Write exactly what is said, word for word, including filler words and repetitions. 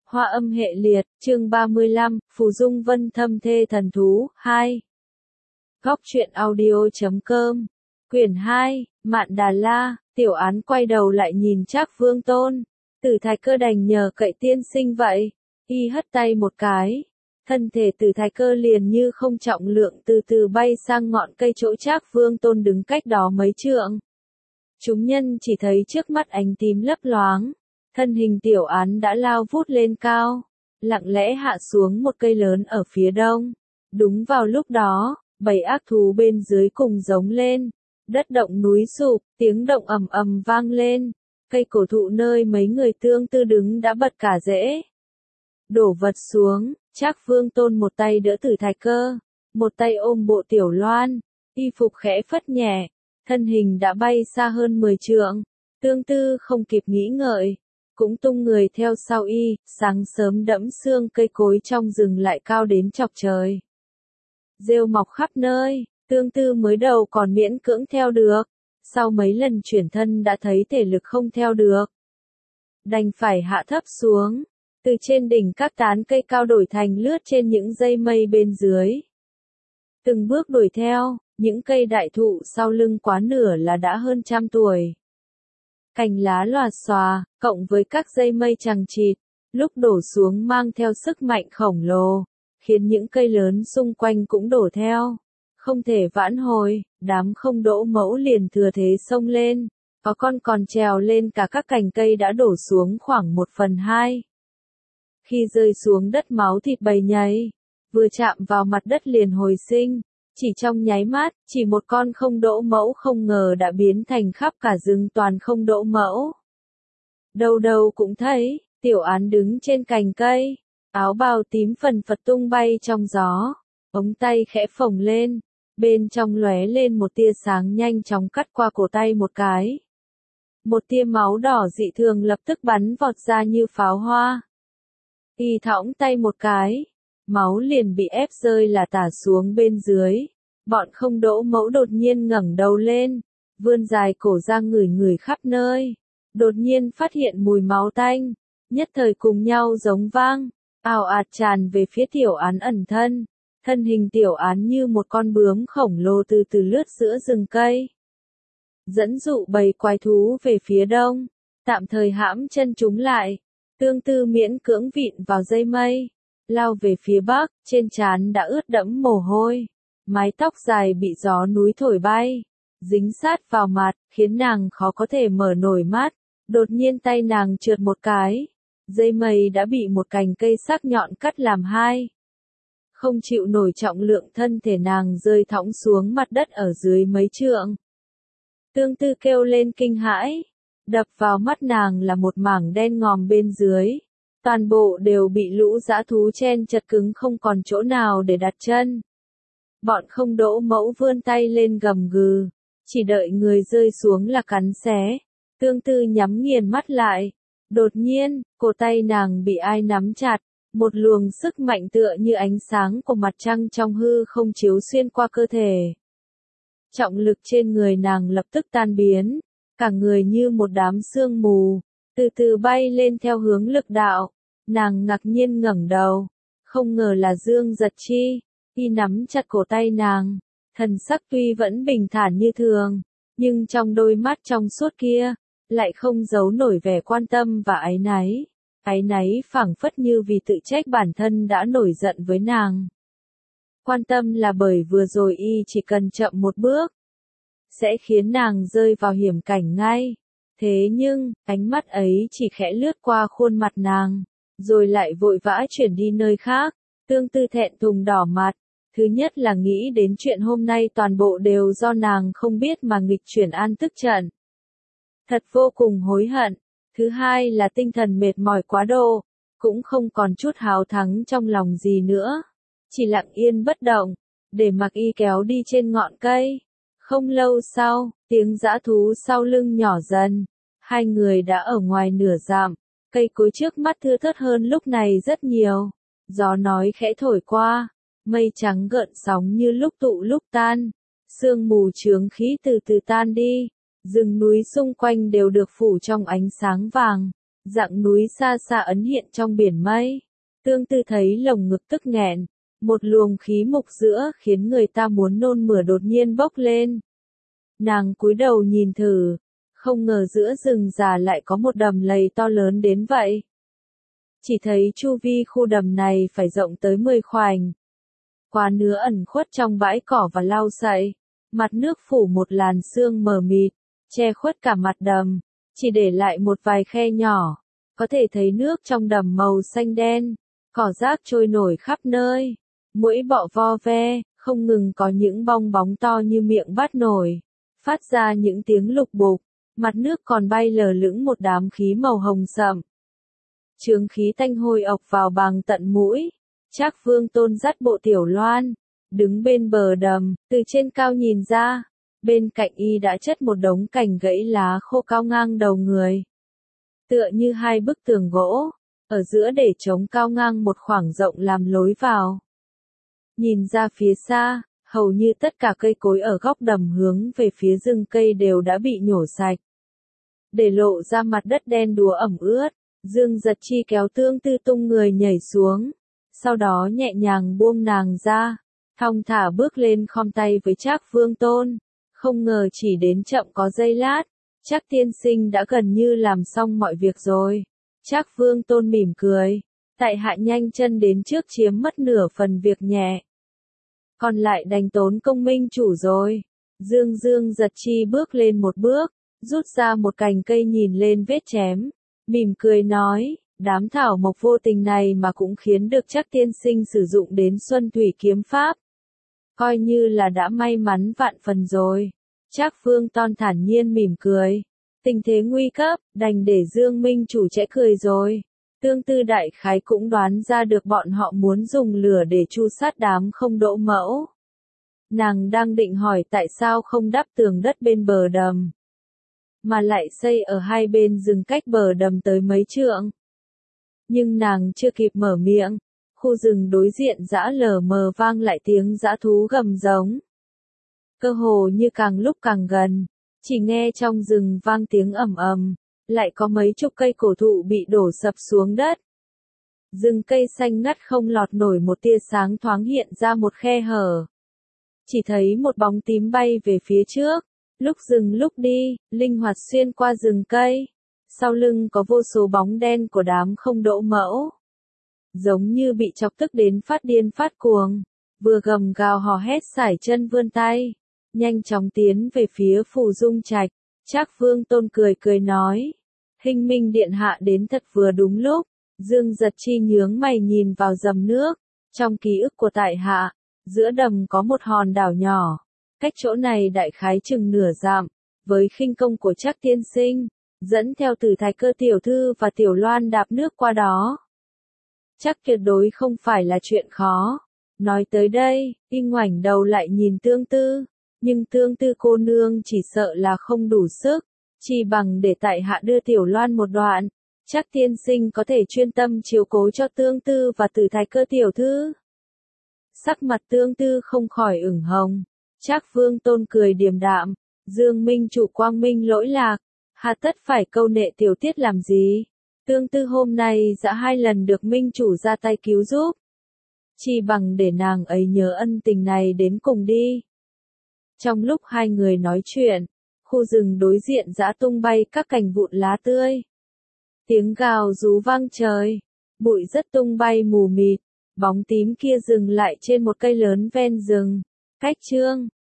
Hoa âm hệ liệt, chương ba mươi lăm, Phù Dung Vân thâm thê thần thú, hai. Góc truyện audio.com, quyển hai, Mạn Đà La, tiểu án quay đầu lại nhìn Trác Vương Tôn. Tử Thái Cơ đành nhờ cậy tiên sinh vậy. Y hất tay một cái. Thân thể Tử Thái Cơ liền như không trọng lượng từ từ bay sang ngọn cây chỗ Trác Vương Tôn đứng cách đó mấy trượng. Chúng nhân chỉ thấy trước mắt ánh tím lấp loáng. Thân hình tiểu án đã lao vút lên cao, lặng lẽ hạ xuống một cây lớn ở phía đông. Đúng vào lúc đó, bầy ác thú bên dưới cùng giống lên. Đất động núi sụp, tiếng động ầm ầm vang lên. Cây cổ thụ nơi mấy người tương tư đứng đã bật cả rễ. Đổ vật xuống, Trác Vương Tôn một tay đỡ Tử Thái Cơ, một tay ôm bộ tiểu loan, y phục khẽ phất nhẹ, thân hình đã bay xa hơn mười trượng. Tương tư không kịp nghĩ ngợi, cũng tung người theo sau y, sáng sớm đẫm sương cây cối trong rừng lại cao đến chọc trời. Rêu mọc khắp nơi, tương tư mới đầu còn miễn cưỡng theo được, sau mấy lần chuyển thân đã thấy thể lực không theo được. Đành phải hạ thấp xuống, từ trên đỉnh các tán cây cao đổi thành lướt trên những dây mây bên dưới. Từng bước đuổi theo, những cây đại thụ sau lưng quá nửa là đã hơn trăm tuổi. Cành lá lòa xòa, cộng với các dây mây chằng chịt, lúc đổ xuống mang theo sức mạnh khổng lồ, khiến những cây lớn xung quanh cũng đổ theo. Không thể vãn hồi, đám không đỗ mẫu liền thừa thế xông lên, có con còn trèo lên cả các cành cây đã đổ xuống khoảng một phần hai. Khi rơi xuống đất máu thịt bầy nhầy, vừa chạm vào mặt đất liền hồi sinh. Chỉ trong nháy mắt, chỉ một con không đỗ mẫu không ngờ đã biến thành khắp cả rừng toàn không đỗ mẫu. Đâu đâu cũng thấy, tiểu án đứng trên cành cây, áo bào tím phần phật tung bay trong gió, ống tay khẽ phồng lên, bên trong lóe lên một tia sáng nhanh chóng cắt qua cổ tay một cái. Một tia máu đỏ dị thường lập tức bắn vọt ra như pháo hoa. Y thõng tay một cái. Máu liền bị ép rơi là tả xuống bên dưới. Bọn không đỗ mẫu đột nhiên ngẩng đầu lên, vươn dài cổ ra ngửi ngửi khắp nơi. Đột nhiên phát hiện mùi máu tanh, nhất thời cùng nhau giống vang, ào ạt tràn về phía tiểu án ẩn thân. Thân hình tiểu án như một con bướm khổng lồ từ từ lướt giữa rừng cây. Dẫn dụ bầy quái thú về phía đông, tạm thời hãm chân chúng lại. Tương tư miễn cưỡng vịn vào dây mây. Lao về phía bắc, trên trán đã ướt đẫm mồ hôi, mái tóc dài bị gió núi thổi bay, dính sát vào mặt, khiến nàng khó có thể mở nổi mắt. Đột nhiên tay nàng trượt một cái, dây mây đã bị một cành cây sắc nhọn cắt làm hai. Không chịu nổi trọng lượng thân thể nàng rơi thõng xuống mặt đất ở dưới mấy trượng. Tương tư kêu lên kinh hãi, đập vào mắt nàng là một mảng đen ngòm bên dưới. Toàn bộ đều bị lũ dã thú chen chật cứng không còn chỗ nào để đặt chân. Bọn không đỗ mẫu vươn tay lên gầm gừ, chỉ đợi người rơi xuống là cắn xé. Tương tư nhắm nghiền mắt lại. Đột nhiên, cổ tay nàng bị ai nắm chặt, một luồng sức mạnh tựa như ánh sáng của mặt trăng trong hư không chiếu xuyên qua cơ thể. Trọng lực trên người nàng lập tức tan biến, cả người như một đám sương mù, từ từ bay lên theo hướng lực đạo. Nàng ngạc nhiên ngẩng đầu, không ngờ là Dương Giật Chi. Y nắm chặt cổ tay nàng, thần sắc tuy vẫn bình thản như thường, nhưng trong đôi mắt trong suốt kia, lại không giấu nổi vẻ quan tâm và áy náy. Áy náy phảng phất như vì tự trách bản thân đã nổi giận với nàng. Quan tâm là bởi vừa rồi y chỉ cần chậm một bước, sẽ khiến nàng rơi vào hiểm cảnh ngay. Thế nhưng, ánh mắt ấy chỉ khẽ lướt qua khuôn mặt nàng, rồi lại vội vã chuyển đi nơi khác. Tương tư thẹn thùng đỏ mặt. Thứ nhất là nghĩ đến chuyện hôm nay toàn bộ đều do nàng không biết mà nghịch chuyển an tức trận. Thật vô cùng hối hận. Thứ hai là tinh thần mệt mỏi quá độ, cũng không còn chút hào thắng trong lòng gì nữa. Chỉ lặng yên bất động, để mặc y kéo đi trên ngọn cây. Không lâu sau, tiếng dã thú sau lưng nhỏ dần. Hai người đã ở ngoài nửa dặm, cây cối trước mắt thưa thớt hơn lúc này rất nhiều. Gió nói khẽ thổi qua, mây trắng gợn sóng như lúc tụ lúc tan. Sương mù chướng khí từ từ tan đi, rừng núi xung quanh đều được phủ trong ánh sáng vàng. Dặng núi xa xa ấn hiện trong biển mây. Tương Tư thấy lồng ngực tức nghẹn, một luồng khí mục giữa khiến người ta muốn nôn mửa đột nhiên bốc lên. Nàng cúi đầu nhìn thử, không ngờ giữa rừng già lại có một đầm lầy to lớn đến vậy. Chỉ thấy chu vi khu đầm này phải rộng tới mười khoảnh. Quá nứa ẩn khuất trong bãi cỏ và lau sậy, mặt nước phủ một làn sương mờ mịt, che khuất cả mặt đầm, chỉ để lại một vài khe nhỏ, có thể thấy nước trong đầm màu xanh đen, cỏ rác trôi nổi khắp nơi, muỗi bọ vo ve, không ngừng có những bong bóng to như miệng bát nổi, phát ra những tiếng lục bục, mặt nước còn bay lờ lững một đám khí màu hồng sậm. Chướng khí tanh hôi ộc vào bằng tận mũi. Trác Vương Tôn dắt bộ Tiểu Loan, đứng bên bờ đầm, từ trên cao nhìn ra, bên cạnh y đã chất một đống cành gãy lá khô cao ngang đầu người. Tựa như hai bức tường gỗ, ở giữa để trống cao ngang một khoảng rộng làm lối vào. Nhìn ra phía xa, hầu như tất cả cây cối ở góc đầm hướng về phía rừng cây đều đã bị nhổ sạch. Để lộ ra mặt đất đen đúa ẩm ướt, Dương Giật Chi kéo Tương Tư tung người nhảy xuống. Sau đó nhẹ nhàng buông nàng ra, thong thả bước lên khom tay với Trác Vương Tôn, không ngờ chỉ đến chậm có giây lát, Trác tiên sinh đã gần như làm xong mọi việc rồi. Trác Vương Tôn mỉm cười, tại hạ nhanh chân đến trước chiếm mất nửa phần việc nhẹ. Còn lại đành tốn công minh chủ rồi. Dương Dương Giật Chi bước lên một bước, rút ra một cành cây nhìn lên vết chém, mỉm cười nói. Đám thảo mộc vô tình này mà cũng khiến được Trác tiên sinh sử dụng đến Xuân Thủy kiếm pháp. Coi như là đã may mắn vạn phần rồi. Trác Vương Tôn thản nhiên mỉm cười. Tình thế nguy cấp, đành để Dương Minh chủ chẽ cười rồi. Tương Tư đại khái cũng đoán ra được bọn họ muốn dùng lửa để tru sát đám không đỗ mẫu. Nàng đang định hỏi tại sao không đắp tường đất bên bờ đầm, mà lại xây ở hai bên rừng cách bờ đầm tới mấy trượng. Nhưng nàng chưa kịp mở miệng, khu rừng đối diện dã lờ mờ vang lại tiếng dã thú gầm giống. Cơ hồ như càng lúc càng gần, chỉ nghe trong rừng vang tiếng ầm ầm, lại có mấy chục cây cổ thụ bị đổ sập xuống đất. Rừng cây xanh ngắt không lọt nổi một tia sáng thoáng hiện ra một khe hở. Chỉ thấy một bóng tím bay về phía trước, lúc dừng lúc đi, linh hoạt xuyên qua rừng cây. Sau lưng có vô số bóng đen của đám không đỗ mẫu. Giống như bị chọc tức đến phát điên phát cuồng, vừa gầm gào hò hét sải chân vươn tay, nhanh chóng tiến về phía Phù Dung Trạch. Trác Vương Tôn cười cười nói, Hinh Minh điện hạ đến thật vừa đúng lúc. Dương Giật Chi nhướng mày nhìn vào dầm nước, trong ký ức của tại hạ, giữa đầm có một hòn đảo nhỏ, cách chỗ này đại khái chừng nửa dặm, với khinh công của Trác tiên sinh, dẫn theo Tử Thái Cơ tiểu thư và Tiểu Loan đạp nước qua đó. Chắc tuyệt đối không phải là chuyện khó. Nói tới đây, y ngoảnh đầu lại nhìn Tương Tư, nhưng Tương Tư cô nương chỉ sợ là không đủ sức, chỉ bằng để tại hạ đưa Tiểu Loan một đoạn. Trác tiên sinh có thể chuyên tâm chiếu cố cho Tương Tư và Tử Thái Cơ tiểu thư. Sắc mặt Tương Tư không khỏi ửng hồng. Trác Vương Tôn cười điềm đạm, Dương Minh chủ quang minh lỗi lạc, hà tất phải câu nệ tiểu tiết làm gì? Tương Tư hôm nay đã hai lần được Minh chủ ra tay cứu giúp, chỉ bằng để nàng ấy nhớ ân tình này đến cùng đi. Trong lúc hai người nói chuyện, khu rừng đối diện giã tung bay các cành vụn lá tươi. Tiếng gào rú vang trời, bụi rất tung bay mù mịt, bóng tím kia dừng lại trên một cây lớn ven rừng, cách Trương